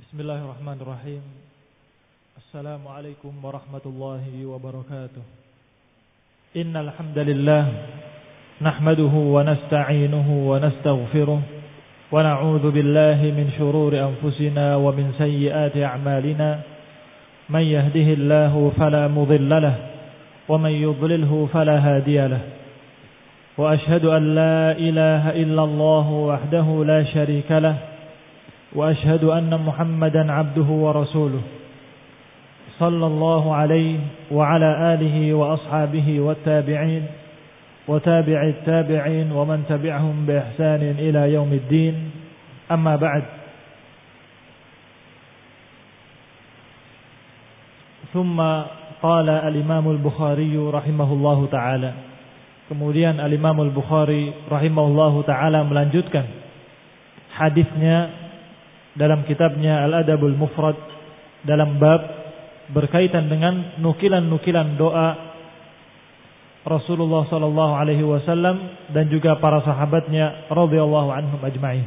Bismillahirrahmanirrahim. Assalamualaikum warahmatullahi wabarakatuh. Innal hamdalillah nahmaduhu wa nasta'inuhu wa nastaghfiruh wa na'udzu billahi min shururi anfusina wa min sayyiati a'malina. Man yahdihillahu fala mudilla lahu wa man yudlilhu fala hadiya lahu. Wa ashhadu an la ilaha illallah wahdahu la syarika lahu. وأشهد أن محمدا عبده ورسوله صلى الله عليه وعلى آله وأصحابه والتابعين وتابع التابعين ومن تبعهم بإحسان إلى يوم الدين. أما بعد، ثم قال الإمام البخاري رحمه الله تعالى. Kemudian Al-Imam Al-Bukhari rahimahullahu ta'ala melanjutkan hadisnya dalam kitabnya Al-Adabul Mufrad dalam bab berkaitan dengan nukilan-nukilan doa Rasulullah sallallahu alaihi wasallam dan juga para sahabatnya radhiyallahu anhum ajma'in.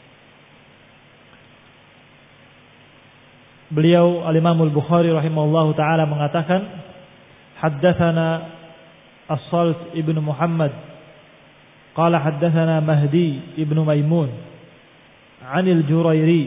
Beliau Al-Imam Al-Bukhari rahimahullahu taala mengatakan, haddatsana As-Salt ibnu Muhammad qala haddatsana Mahdi ibnu Maimun عن الجريري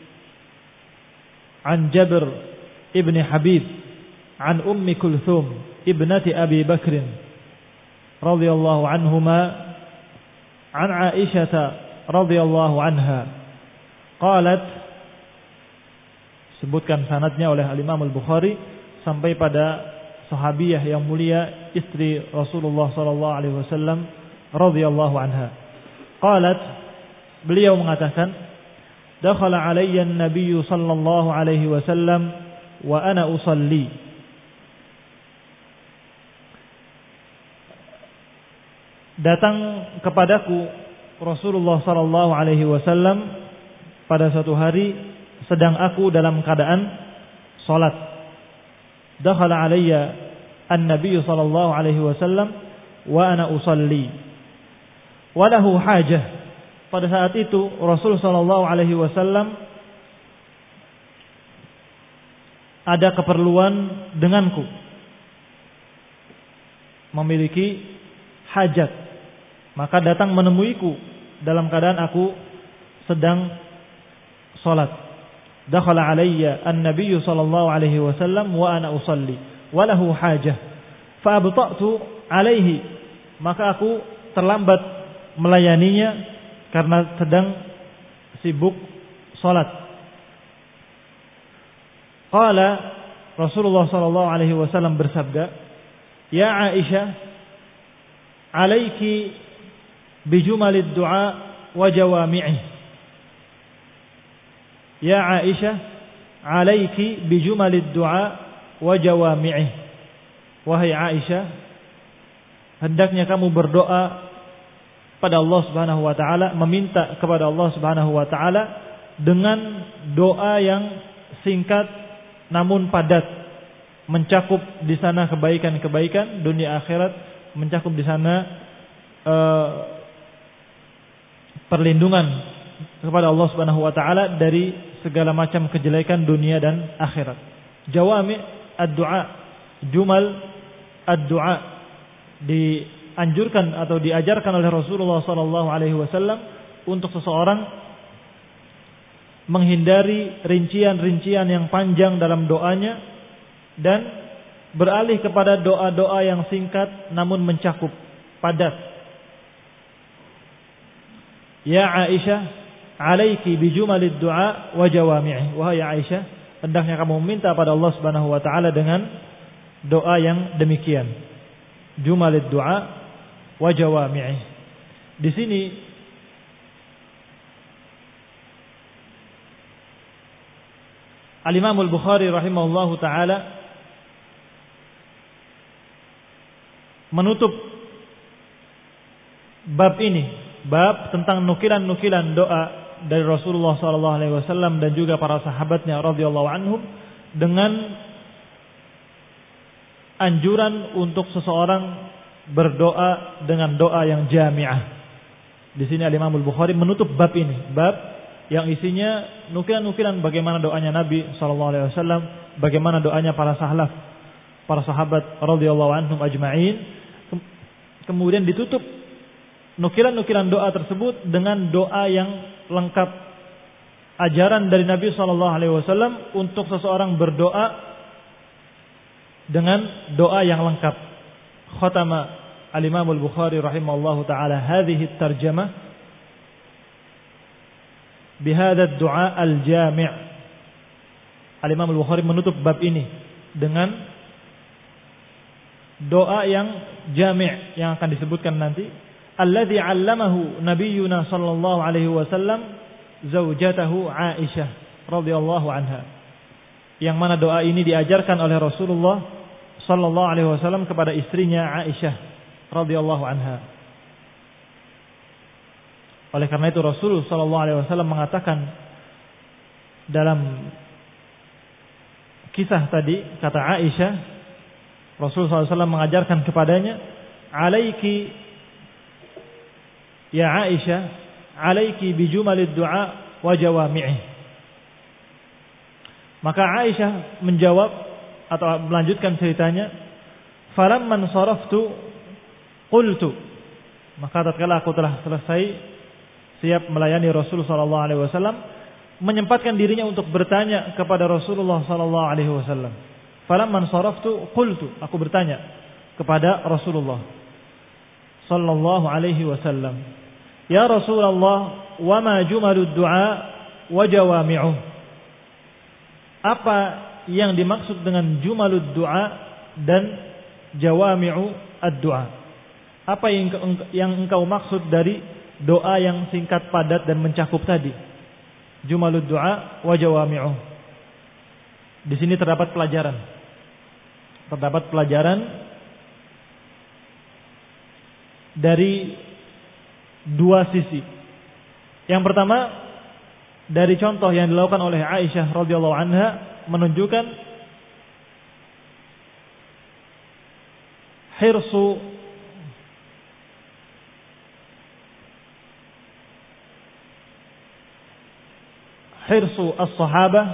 عن جبر ابن حبيب عن أم كلثوم ابنة أبي بكر رضي الله عنهما عن عائشة رضي الله عنها قالت. Sebutkan sanadnya oleh Al-Imam Al-Bukhari sampai pada sahabiyah yang mulia, istri Rasulullah sallallahu alaihi wasallam radhiyallahu anha. Qalat, beliau mengatakan, dakhala alayya an-nabiy sallallahu alaihi wasallam wa ana usalli. Datang kepadaku Rasulullah sallallahu alaihi wasallam pada suatu hari sedang aku dalam keadaan salat. Dakhala alayya an-nabiy sallallahu alaihi wasallam wa ana usalli. Wa lahu hajah. Pada saat itu Rasul sallallahu alaihi wasallam ada keperluan denganku, memiliki hajat, maka datang menemuiku dalam keadaan aku sedang salat. Dakhala alayya an-nabiy sallallahu alaihi wasallam wa ana usalli wa lahu hajah fa abta'tu alaihi, maka aku terlambat melayaninya karena sedang sibuk salat. Qala, Rasulullah sallallahu alaihi wasallam bersabda, "Ya Aisyah, alaiki bijumalid du'a wa jawami'ih." Ya Aisyah, alaiki bijumalid du'a wa jawami'ih. Wahai Aisyah, hendaknya kamu berdoa pada Allah Subhanahu wa taala, meminta kepada Allah Subhanahu wa taala dengan doa yang singkat namun padat, mencakup di sana kebaikan-kebaikan dunia akhirat, mencakup di sana perlindungan kepada Allah Subhanahu wa taala dari segala macam kejelekan dunia dan akhirat. Jawami ad-du'a, jumal ad-du'a, dianjurkan atau diajarkan oleh Rasulullah sallallahu alaihi wasallam untuk seseorang menghindari rincian-rincian yang panjang dalam doanya dan beralih kepada doa-doa yang singkat namun mencakup, padat. Ya Aisyah, alaiki bijumalid du'a wa jawami'ih. Wahai Aisyah, hendaknya kamu meminta pada Allah Subhanahu wa taala dengan doa yang demikian. Jumalid du'a wa jawami'ih. Di sini Al-Imam Al-Bukhari rahimahullahu taala menutup bab ini, bab tentang nukilan-nukilan doa dari Rasulullah sallallahu alaihi wasallam dan juga para sahabatnya radhiyallahu anhum dengan anjuran untuk seseorang berdoa dengan doa yang jami'ah. Di sini Al-Imam Al-Bukhari menutup bab ini, bab yang isinya nukilan-nukilan bagaimana doanya Nabi SAW, bagaimana doanya para sahabat radhiyallahu anhum ajma'in. Kemudian ditutup nukilan-nukilan doa tersebut dengan doa yang lengkap, ajaran dari Nabi SAW untuk seseorang berdoa dengan doa yang lengkap. Khatama al-Imam al-Bukhari rahimahullahu ta'ala hadhihi at-tarjamah bihadha ad-du'a al-jami'. Al-Imam al-Bukhari menutup bab ini dengan doa yang jami' yang akan disebutkan nanti. Alladzi 'allamahu nabiyyuna sallallahu alaihi wasallam zaujatahu Aisyah radhiyallahu anha. Yang mana doa ini diajarkan oleh Rasulullah sallallahu alaihi wasallam kepada istrinya Aisyah radhiyallahu anha. Oleh karena itu Rasul sallallahu alaihi wasallam mengatakan dalam kisah tadi, kata Aisyah, Rasul sallallahu alaihi wasallam mengajarkan kepadanya, "Alaiki ya Aisyah, alaiki bijumalid du'a wa jawami'ih." Maka Aisyah menjawab atau melanjutkan ceritanya, "Falamman saraftu qultu." Maka tatkala aku telah selesai siap melayani Rasul sallallahu alaihi wasallam, menyempatkan dirinya untuk bertanya kepada Rasulullah sallallahu alaihi wasallam. Falamman saraftu qultu, aku bertanya kepada Rasulullah sallallahu alaihi wasallam, "Ya Rasulullah, wa ma jumalud du'a wa jawami'uh?" Apa yang dimaksud dengan jumalud du'a dan jawami'u ad-du'a? Apa yang engkau maksud dari doa yang singkat, padat dan mencakup tadi? Jumalud du'a wa jawami'uh. Di sini terdapat pelajaran. Terdapat pelajaran dari dua sisi. Yang pertama, dari contoh yang dilakukan oleh Aisyah radhiyallahu anha menunjukkan hirsu as-sahabah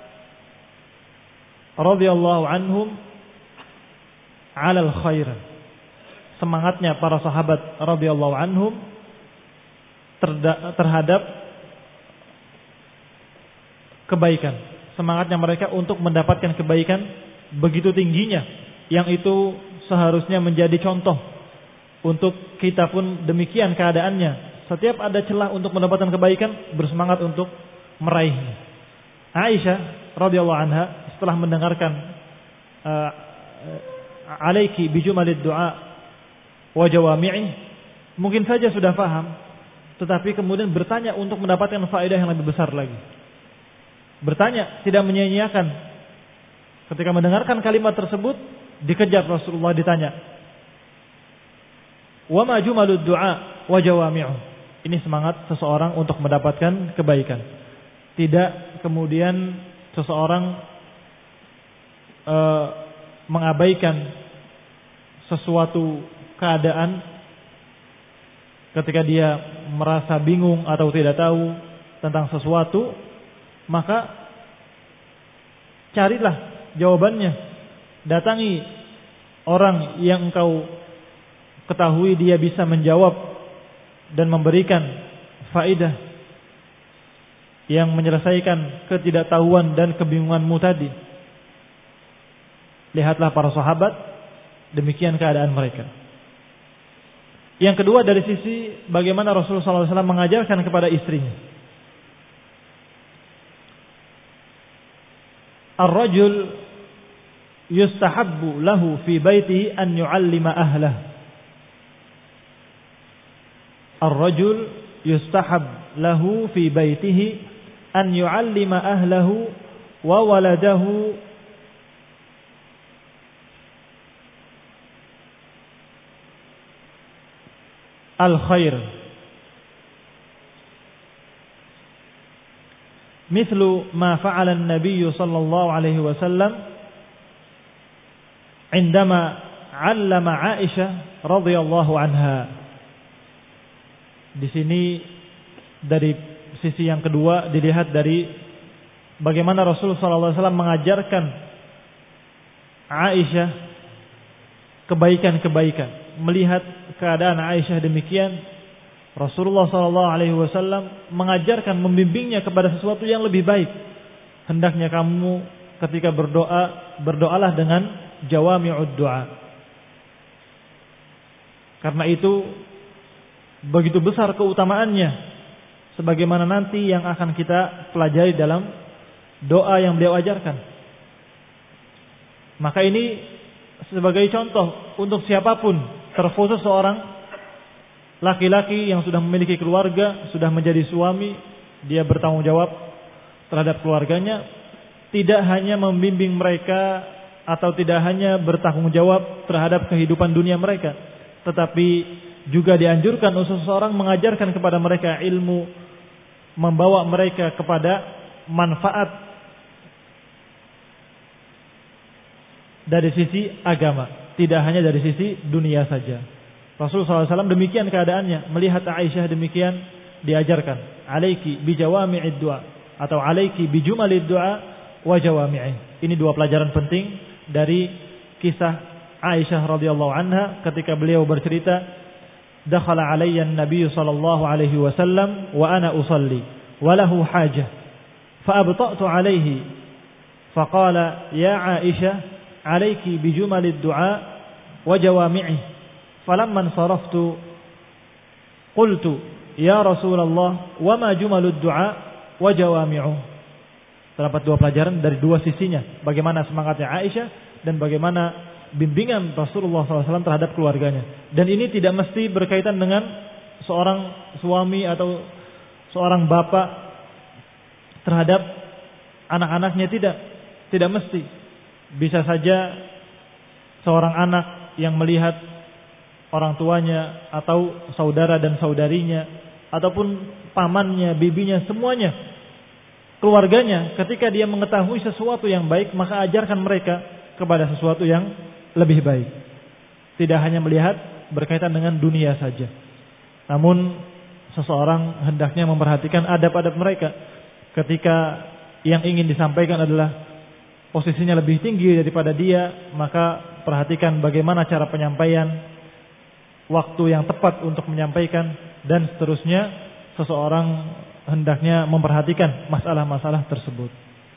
radhiyallahu anhum 'ala al-khair. Semangatnya para sahabat radhiyallahu anhum terhadap kebaikan. Semangatnya mereka untuk mendapatkan kebaikan begitu tingginya, yang itu seharusnya menjadi contoh untuk kita pun demikian keadaannya. Setiap ada celah untuk mendapatkan kebaikan, bersemangat untuk meraihnya. Aisyah radhiyallahu anha setelah mendengarkan alaiki bijumalid du'a wa jawami'i, mungkin saja sudah paham, tetapi kemudian bertanya untuk mendapatkan faedah yang lebih besar lagi. Bertanya, tidak menyia-nyiakan. Ketika mendengarkan kalimat tersebut, dikejar Rasulullah, ditanya, "Wa ma jumalud du'a wa jawami'uh?" Ini semangat seseorang untuk mendapatkan kebaikan. Tidak kemudian seseorang mengabaikan sesuatu keadaan ketika dia merasa bingung atau tidak tahu tentang sesuatu, maka carilah jawabannya. Datangi orang yang engkau ketahui dia bisa menjawab dan memberikan faedah yang menyelesaikan ketidaktahuan dan kebingunganmu tadi. Lihatlah para sahabat, demikian keadaan mereka. Yang kedua, dari sisi bagaimana Rasulullah SAW mengajarkan kepada istrinya. Ar-rajul yustahabbu lahu fi baitihi an yu'allima ahlah. Ar-rajul yustahab lahu fi baitihi an yu'allima ahlahu wa waladahu al-khair. Mithlu ma fa'ala an-nabiy sallallahu alaihi wasallam indama 'allama Aisyah radhiyallahu anha. Di sini dari sisi yang kedua dilihat dari bagaimana Rasulullah SAW mengajarkan Aisyah kebaikan-kebaikan. Melihat keadaan Aisyah demikian, Rasulullah SAW mengajarkan, membimbingnya kepada sesuatu yang lebih baik. Hendaknya kamu ketika berdoa, berdoalah dengan jawami'ud du'a. Karena itu begitu besar keutamaannya, sebagaimana nanti yang akan kita pelajari dalam doa yang beliau ajarkan. Maka ini sebagai contoh untuk siapapun, terkhusus seorang laki-laki yang sudah memiliki keluarga, sudah menjadi suami, dia bertanggung jawab terhadap keluarganya, tidak hanya membimbing mereka atau tidak hanya bertanggung jawab terhadap kehidupan dunia mereka, tetapi juga dianjurkan untuk seseorang mengajarkan kepada mereka ilmu, membawa mereka kepada manfaat dari sisi agama, tidak hanya dari sisi dunia saja. Rasulullah SAW demikian keadaannya, melihat Aisyah demikian, diajarkan, alaiki bijawami'id du'a, atau alaiki bijumalid du'a wa jawami'ih. Ini dua pelajaran penting dari kisah Aisyah radhiyallahu anha ketika beliau bercerita, dakhala alayya an-nabiy sallallahu alaihi wasallam wa ana usalli wa lahu hajah fa abta'tu alayhi faqala ya Aisyah alayki bijumalid du'a wa jawami'ih falamma saraftu qultu ya Rasulullah wa ma jumalud du'a wa jawami'uh. Terdapat dua pelajaran dari dua sisinya, bagaimana semangatnya Aisyah dan bagaimana bimbingan Rasulullah SAW terhadap keluarganya. Dan ini tidak mesti berkaitan dengan seorang suami atau seorang bapak terhadap anak-anaknya, tidak mesti. Bisa saja seorang anak yang melihat orang tuanya atau saudara dan saudarinya ataupun pamannya, bibinya, semuanya, keluarganya, ketika dia mengetahui sesuatu yang baik, maka ajarkan mereka kepada sesuatu yang lebih baik. Tidak hanya melihat berkaitan dengan dunia saja, namun seseorang hendaknya memperhatikan adab-adab mereka. Ketika yang ingin disampaikan adalah posisinya lebih tinggi daripada dia, maka perhatikan bagaimana cara penyampaian, waktu yang tepat untuk menyampaikan, dan seterusnya. Seseorang hendaknya memperhatikan masalah-masalah tersebut.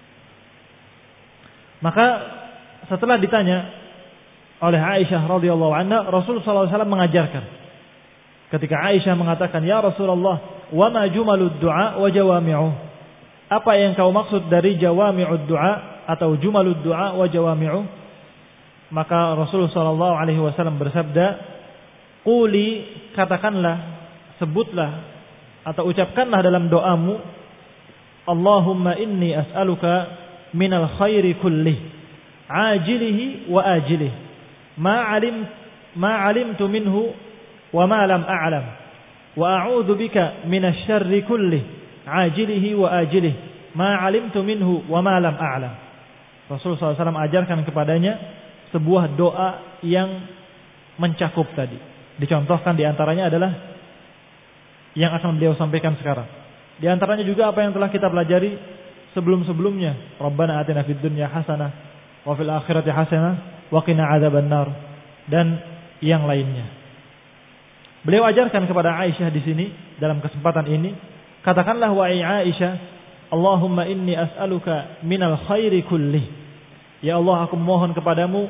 Maka setelah ditanya oleh Aisyah radhiyallahu anha, Rasulullah SAW mengajarkan. Ketika Aisyah mengatakan, ya Rasulullah, wa ma jumalud du'a wa jawami'uh. Apa yang kau maksud dari jawami'ud du'a atau jumalud du'a wa jawami'uh? Maka Rasulullah SAW bersabda, quli, katakanlah, sebutlah atau ucapkanlah dalam doamu, Allahumma inni as'aluka minal khairi kullih, ajilihi wa ajilih, ma alimtu minhu wa ma lam a'lam, wa a'udzu bika minasy syarri kullih, ajilihi wa ajilih, ma alimtu minhu wa ma lam a'lam. Rasulullah SAW ajarkan kepadanya sebuah doa yang mencakup tadi. Dicontohkan diantaranya adalah yang akan beliau sampaikan sekarang. Di antaranya juga apa yang telah kita pelajari sebelum-sebelumnya. Rabbana atina fid dunya hasanah wa fil akhirati hasanah wa qina adzabannar, dan yang lainnya. Beliau ajarkan kepada Aisyah di sini dalam kesempatan ini, katakanlah wahai Aisyah, Allahumma inni as'aluka minal khairi kullih. Ya Allah, aku mohon kepadamu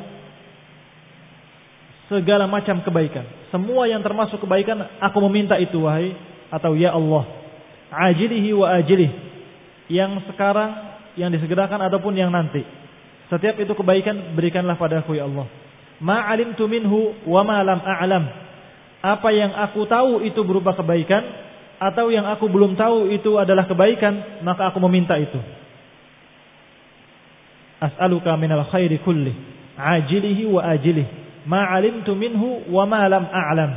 segala macam kebaikan. Semua yang termasuk kebaikan aku meminta itu wahai, atau ya Allah, ajilihi wa ajilih, yang sekarang, yang disegerakan ataupun yang nanti. Setiap itu kebaikan berikanlah padaku ya Allah. Ma alimtu minhu wa ma lam a'lam. Apa yang aku tahu itu berupa kebaikan, atau yang aku belum tahu itu adalah kebaikan, maka aku meminta itu. As'aluka minal khairi kulli, ajilihi wa ajilih, ma alimtu minhu wa ma lam a'lam.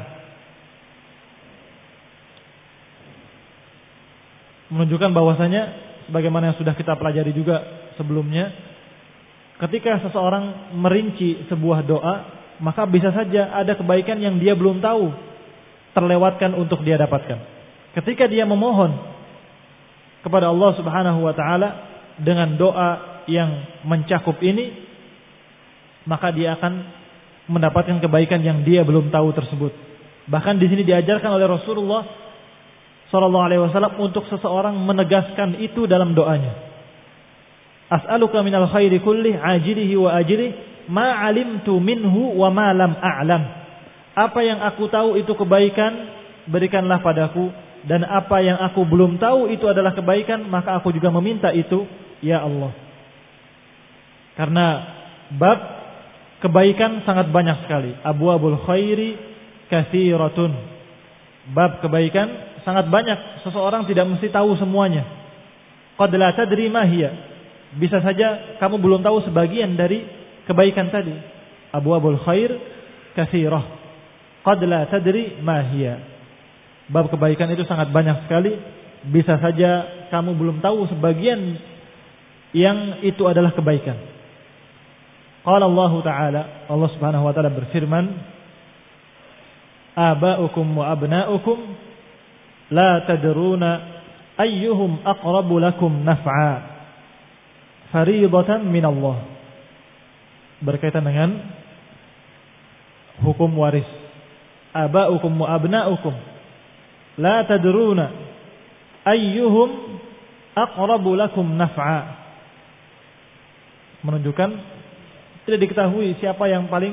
Menunjukkan bahwasanya sebagaimana yang sudah kita pelajari juga sebelumnya, ketika seseorang merinci sebuah doa, maka bisa saja ada kebaikan yang dia belum tahu, terlewatkan untuk dia dapatkan. Ketika dia memohon kepada Allah Subhanahu wa taala dengan doa yang mencakup ini, maka dia akan mendapatkan kebaikan yang dia belum tahu tersebut. Bahkan di sini diajarkan oleh Rasulullah sallallahu alaihi wasallam untuk seseorang menegaskan itu dalam doanya. As'aluka minal khairi kulli ajilihi wa ajilihi ma 'alimtu minhu wa ma lam a'lam. Apa yang aku tahu itu kebaikan, berikanlah padaku, dan apa yang aku belum tahu itu adalah kebaikan, maka aku juga meminta itu, ya Allah. Karena bab kebaikan sangat banyak sekali. Abwabul khairi katsiratun. Bab kebaikan sangat banyak. Seseorang tidak mesti tahu semuanya. Qad la tadri ma hiya. Bisa saja kamu belum tahu sebagian dari kebaikan tadi. Abwabul khair katsirah. Qad la tadri ma hiya. Bab kebaikan itu sangat banyak sekali. Bisa saja kamu belum tahu sebagian yang itu adalah kebaikan. Qala Allah Ta'ala, Allah Subhanahu wa taala berfirman, aba'ukum wa abna'ukum la tadruna ayyuhum aqrabu lakum naf'a fariidatan min Allah. Berkaitan dengan hukum waris. Aba'ukum wa abna'ukum la tadruna ayyuhum aqrabu lakum naf'a. Menunjukkan tidak diketahui siapa yang paling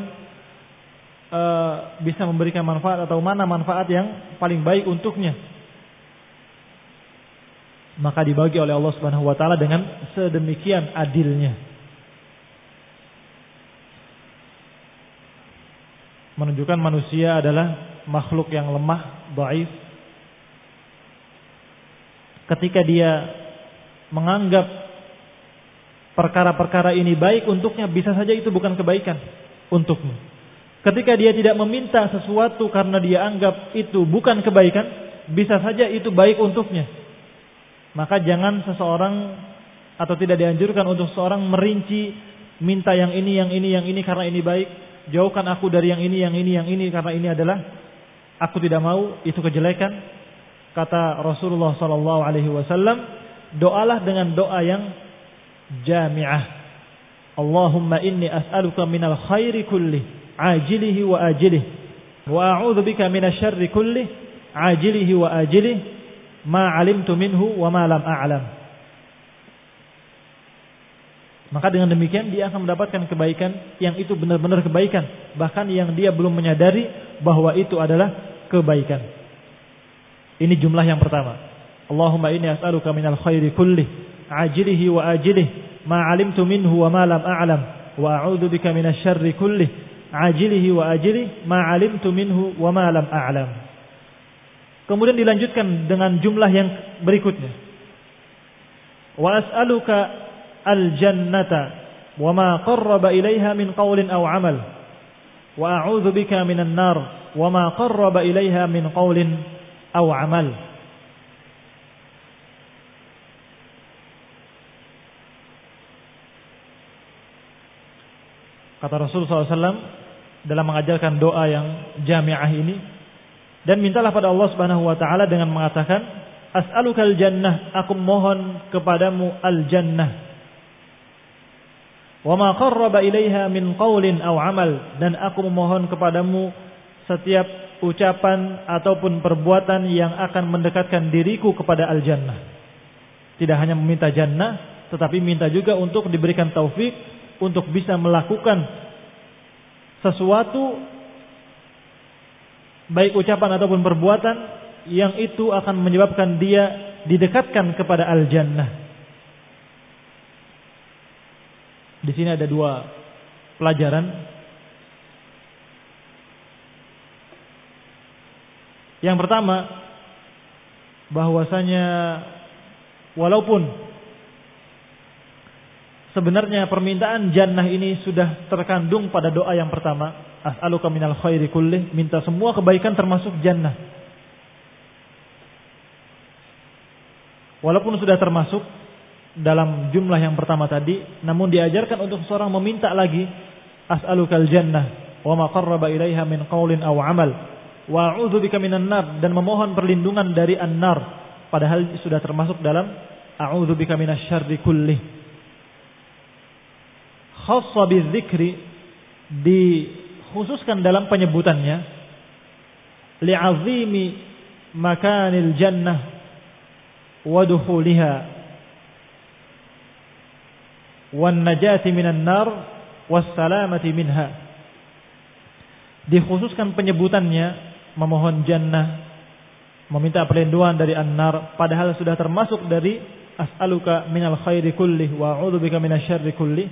bisa memberikan manfaat atau mana manfaat yang paling baik untuknya. Maka dibagi oleh Allah Subhanahu wa taala dengan sedemikian adilnya. Menunjukkan manusia adalah makhluk yang lemah, dhaif. Ketika dia menganggap perkara-perkara ini baik untuknya, bisa saja itu bukan kebaikan untukmu. Ketika dia tidak meminta sesuatu karena dia anggap itu bukan kebaikan, bisa saja itu baik untuknya. Maka jangan seseorang, atau tidak dianjurkan untuk seseorang merinci, minta yang ini karena ini baik, jauhkan aku dari yang ini karena ini adalah aku tidak mau, itu kejelekan. Kata Rasulullah sallallahu alaihi wasallam, doalah dengan doa yang jami'ah. Allahumma inni as'aluka minal khairi kulli ajilihi wa ajilihi wa a'udzu bika minasy syarri kulli ajilihi wa ajilihi ma 'alimtu minhu wa ma lam a'lam. Maka dengan demikian dia akan mendapatkan kebaikan yang itu benar-benar kebaikan, bahkan yang dia belum menyadari bahwa itu adalah kebaikan. Ini jumlah yang pertama. Allahumma inni as'aluka minal khairi kulli ajilihi wa ajilihi ma 'alimtu minhu wa ma lam a'lam wa a'udzu bika minasy syarri kulli ajilihi wa ajilihi ma 'alimtu minhu wa ma lam a'lam. Kemudian dilanjutkan dengan jumlah yang berikutnya. Wa as'aluka al-jannata wa ma qarraba ilaiha min qaulin aw 'amal wa a'udzu bika minan nar wa ma qarraba ilaiha min qaulin aw 'amal. Kata Rasulullah SAW dalam mengajarkan doa yang jami'ah ini, dan mintalah pada Allah Subhanahu wa taala dengan mengatakan, as'alukal jannah, aku mohon kepadamu al-jannah. Wa ma qarraba ilaiha min qaulin aw amal, dan aku memohon kepadamu setiap ucapan ataupun perbuatan yang akan mendekatkan diriku kepada al-jannah. Tidak hanya meminta jannah, tetapi minta juga untuk diberikan taufik untuk bisa melakukan sesuatu, baik ucapan ataupun perbuatan, yang itu akan menyebabkan dia didekatkan kepada al-jannah. Di sini ada dua pelajaran. Yang pertama, bahwasanya walaupun sebenarnya permintaan jannah ini sudah terkandung pada doa yang pertama, as'aluka minal khairi kullih, minta semua kebaikan termasuk jannah. Walaupun sudah termasuk dalam jumlah yang pertama tadi, namun diajarkan untuk seorang meminta lagi, as'alukal jannah wa ma qarraba ilaiha min qaulin aw amal wa a'udzu bika minan nar, dan memohon perlindungan dari an-nar, padahal sudah termasuk dalam a'udzubika minasyarri kullih. Khassa bidzikri, dikhususkan dalam penyebutannya, li'azimi makanil jannah wa dukhuliha wan najati minan nar was salamati minha. Dikhususkan penyebutannya, memohon jannah, meminta perlindungan dari an-nar, padahal sudah termasuk dari as'aluka minal khairi kullih wa a'udzubika minasyarri kullih.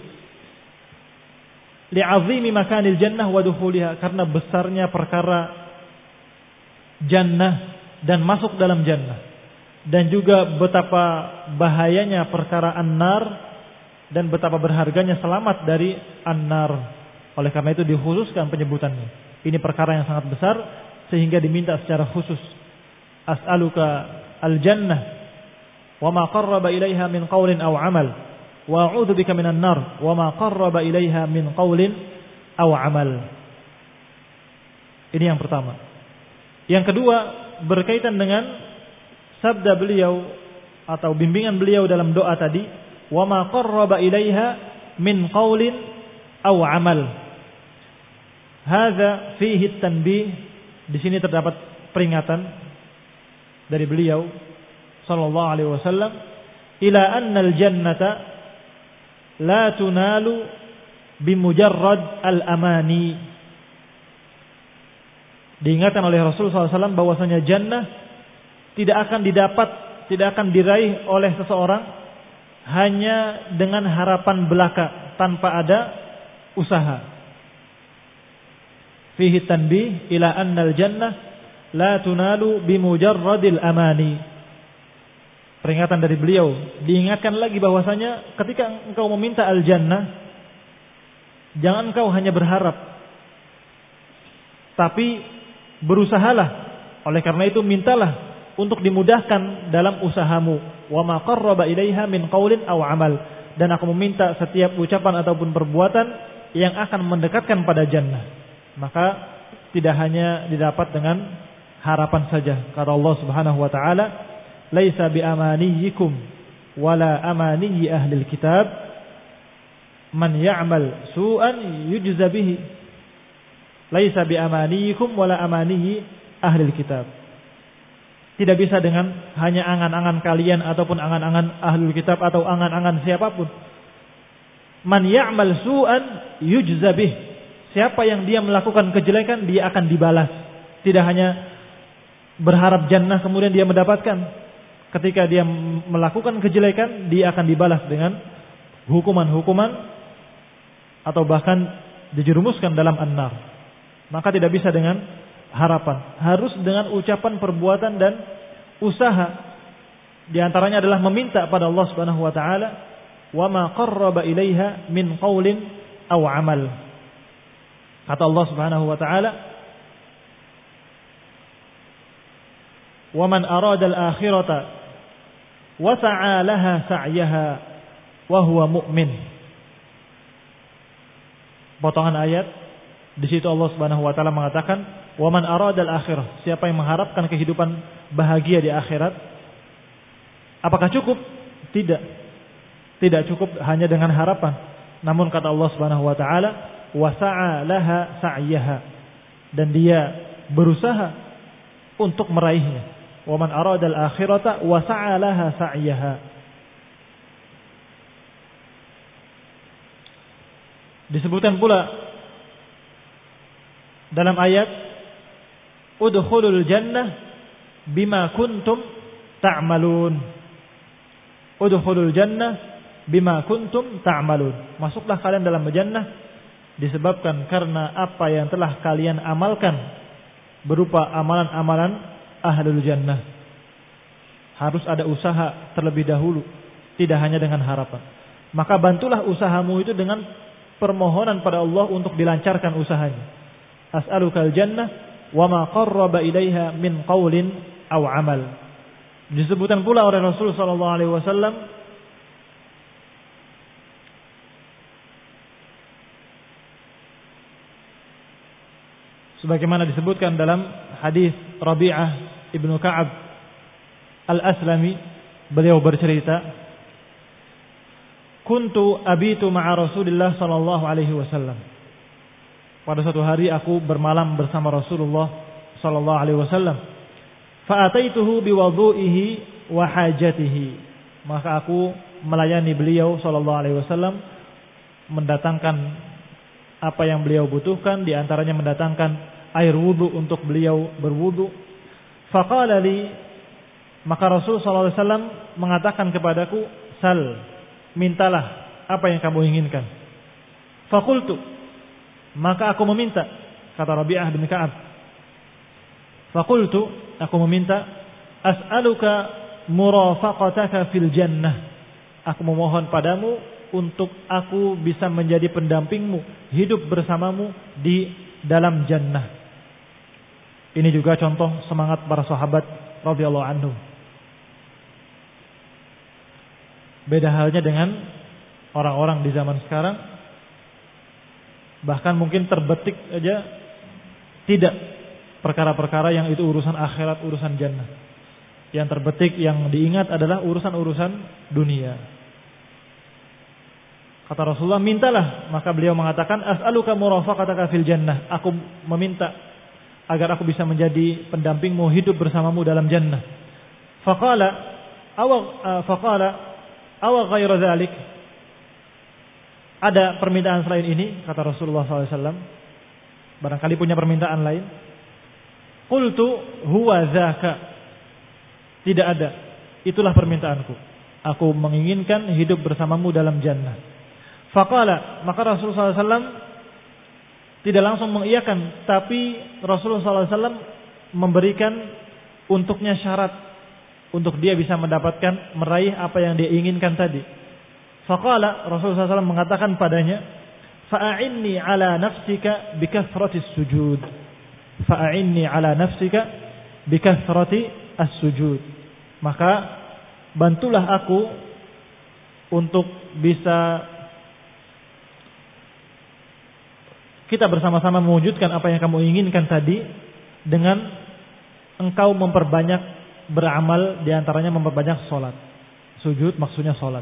Li'azimi makanil jannah wa dukhuliha, karena besarnya perkara jannah dan masuk dalam jannah, dan juga betapa bahayanya perkara an-nar dan betapa berharganya selamat dari an-nar. Oleh karena itu dikhususkan penyebutannya. Ini perkara yang sangat besar sehingga diminta secara khusus. As'aluka al-jannah wa ma qarraba ilaiha min qaulin aw amal wa a'udzubika minan nar wa ma qarraba ilaiha min qaulin aw amal. Ini yang pertama. Yang kedua, berkaitan dengan sabda beliau atau bimbingan beliau dalam doa tadi, wa ma qarraba ilaiha min qaulin aw amal. Hadza fihi tanbih, di sini terdapat peringatan dari beliau sallallahu alaihi wasallam, ila anna al-jannata la tunalu bimujarrad al-amani. Diingatkan oleh Rasulullah SAW bahwasanya jannah tidak akan diraih oleh seseorang hanya dengan harapan belaka tanpa ada usaha. Fihi tanbih ila annal jannah la tunalu bimujarradil amani. Peringatan dari beliau, diingatkan lagi bahwasanya ketika engkau meminta al-jannah, jangan engkau hanya berharap, tapi berusahalah. Oleh karena itu mintalah untuk dimudahkan dalam usahamu. Wa ma qarraba ilaiha min qaulin aw amal, dan aku meminta setiap ucapan ataupun perbuatan yang akan mendekatkan pada jannah. Maka tidak hanya didapat dengan harapan saja. Kata Allah Subhanahu wa taala, "Laisa biamaniyikum wala amaniyi ahlil kitab, man ya'mal su'an yujza bihi." Laisa biamaniyikum wala amaniyi ahlil kitab. Tidak bisa dengan hanya angan-angan kalian ataupun angan-angan ahlul kitab atau angan-angan siapapun. Man ya'mal su'an yujza bihi. Siapa yang dia melakukan kejelekan, dia akan dibalas. Tidak hanya berharap jannah kemudian dia mendapatkan. Ketika dia melakukan kejelekan, dia akan dibalas dengan hukuman-hukuman atau bahkan dijerumuskan dalam an-nar. Maka tidak bisa dengan harapan. Harus dengan ucapan, perbuatan dan usaha. Di antaranya adalah meminta pada Allah Subhanahu wa taala, "Wa ma qarraba ilaiha min qaulin aw amal." Kata Allah Subhanahu wa taala, "Wa man arada al-akhirata wa sa'a laha sa'yaha wa huwa mu'min." Potongan ayat di situ Allah Subhanahu wa taala mengatakan, "Wa man arada al-akhirah." Siapa yang mengharapkan kehidupan bahagia di akhirat. Apakah cukup? Tidak. Tidak cukup hanya dengan harapan. Namun kata Allah Subhanahu wa taala, wa sa'a laha sa'yaha, dan dia berusaha untuk meraihnya. Wa man arada al-akhirata wa sa'a laha sa'yaha. Disebutkan pula dalam ayat, udkhulul jannah bima kuntum ta'malun. Udkhulul jannah bima kuntum ta'malun. Masuklah kalian dalam jannah disebabkan karena apa yang telah kalian amalkan berupa amalan-amalan ahlul jannah. Harus ada usaha terlebih dahulu, tidak hanya dengan harapan. Maka bantulah usahamu itu dengan permohonan pada Allah untuk dilancarkan usahanya. As'alukal jannah wa ma qarraba ilaiha min qaulin aw amal. Disebutkan pula oleh Rasulullah sallallahu alaihi wasallam, sebagaimana disebutkan dalam hadis Rabi'ah ibnu Ka'ab al-Aslami beliau bercerita, kuntu abitu ma'a Rasulillah sallallahu alaihi wasallam. Pada suatu hari aku bermalam bersama Rasulullah sallallahu alaihi wasallam. Fa ataituhu biwudu'ihi wa hajatihi. Maka aku melayani beliau sallallahu alaihi wasallam, mendatangkan apa yang beliau butuhkan, di antaranya mendatangkan air wudu untuk beliau berwudu. Faqala li, maka Rasul sallallahu alaihi wasallam mengatakan kepadaku, sal, mintalah apa yang kamu inginkan. Faqultu, maka aku meminta, kata Rabi'ah bin Ka'ab. Faqultu, aku meminta, as'aluka murafaqataka fil jannah. Aku memohon padamu untuk aku bisa menjadi pendampingmu, hidup bersamamu di dalam jannah. Ini juga contoh semangat para sahabat radhiyallahu anhum. Beda halnya dengan orang-orang di zaman sekarang. Bahkan mungkin terbetik aja tidak perkara-perkara yang itu urusan akhirat, urusan jannah. Yang terbetik, yang diingat adalah urusan-urusan dunia. Kata Rasulullah, mintalah. Maka beliau mengatakan, as'aluka murafaqataka fil jannah. Aku meminta agar aku bisa menjadi pendampingmu, hidup bersamamu dalam jannah. Faqala awa ghairu dzalik. Ada permintaan selain ini, kata Rasulullah SAW. Barangkali punya permintaan lain. Qultu huwa dzaka. Tidak ada. Itulah permintaanku. Aku menginginkan hidup bersamamu dalam jannah. Faqala, maka Rasulullah SAW tidak langsung mengiyakan, tapi Rasulullah SAW memberikan untuknya syarat untuk dia bisa mendapatkan, meraih apa yang dia inginkan tadi. Faqala, Rasulullah SAW mengatakan padanya, fa'a'inni ala nafsika bikathrati sujud. Fa'a'inni ala nafsika bikathrati as-sujud. Maka bantulah aku untuk bisa kita bersama-sama mewujudkan apa yang kamu inginkan tadi dengan engkau memperbanyak beramal, diantaranya memperbanyak sholat. Sujud maksudnya sholat.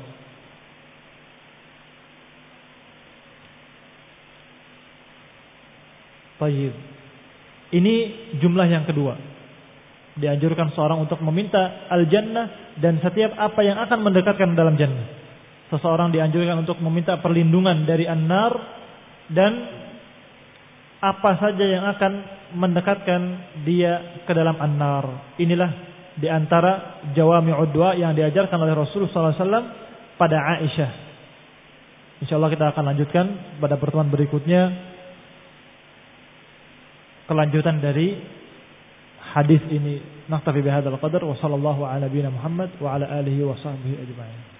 Baik. Ini jumlah yang kedua. Dianjurkan seorang untuk meminta al-jannah dan setiap apa yang akan mendekatkan dalam jannah. Seseorang dianjurkan untuk meminta perlindungan dari an-nar dan apa saja yang akan mendekatkan dia ke dalam an-nar. Inilah di antara jawami'ud du'a yang diajarkan oleh Rasulullah SAW pada Aisyah. Insyaallah kita akan lanjutkan pada pertemuan berikutnya kelanjutan dari hadis ini. Naktafi bihadzal qadar wa sallallahu ala nabiyina Muhammad wa ala alihi wa sahbihi ajma'in.